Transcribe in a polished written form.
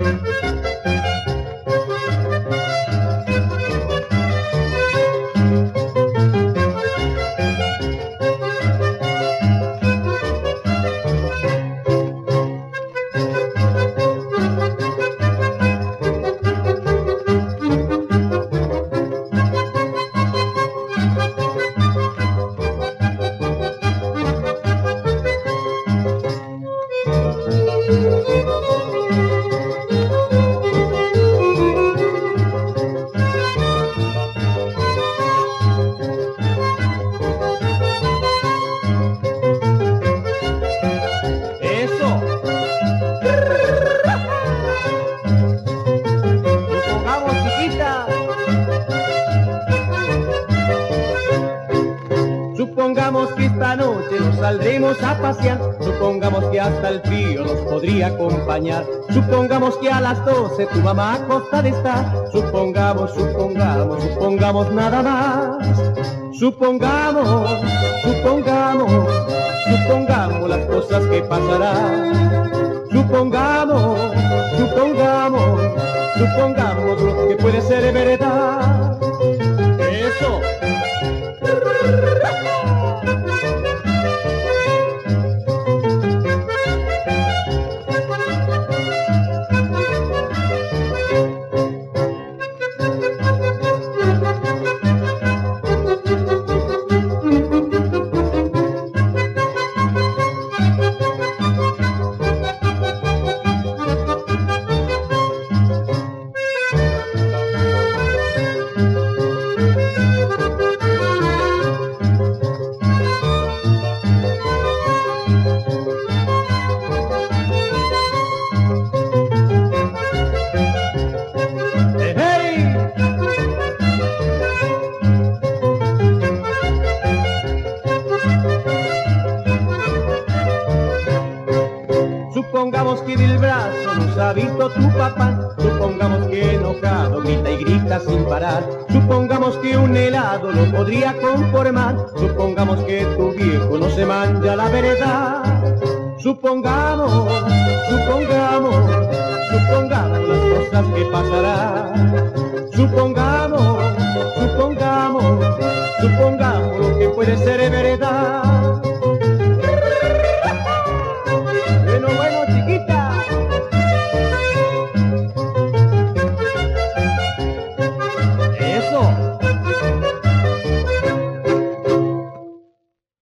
Supongamos que esta noche nos saldremos a pasear, supongamos que hasta el frío nos podría acompañar, supongamos que a las 12 tu mamá acostada está, supongamos nada más, supongamos las cosas que pasarán, supongamos lo que puede ser verdad. Eso. Supongamos que del brazo nos ha visto tu papá, supongamos que enojado grita y grita sin parar, supongamos que un helado lo podría conformar, supongamos que tu viejo no se manja la verdad, supongamos las cosas que pasarán, supongamos lo que puede ser verdad.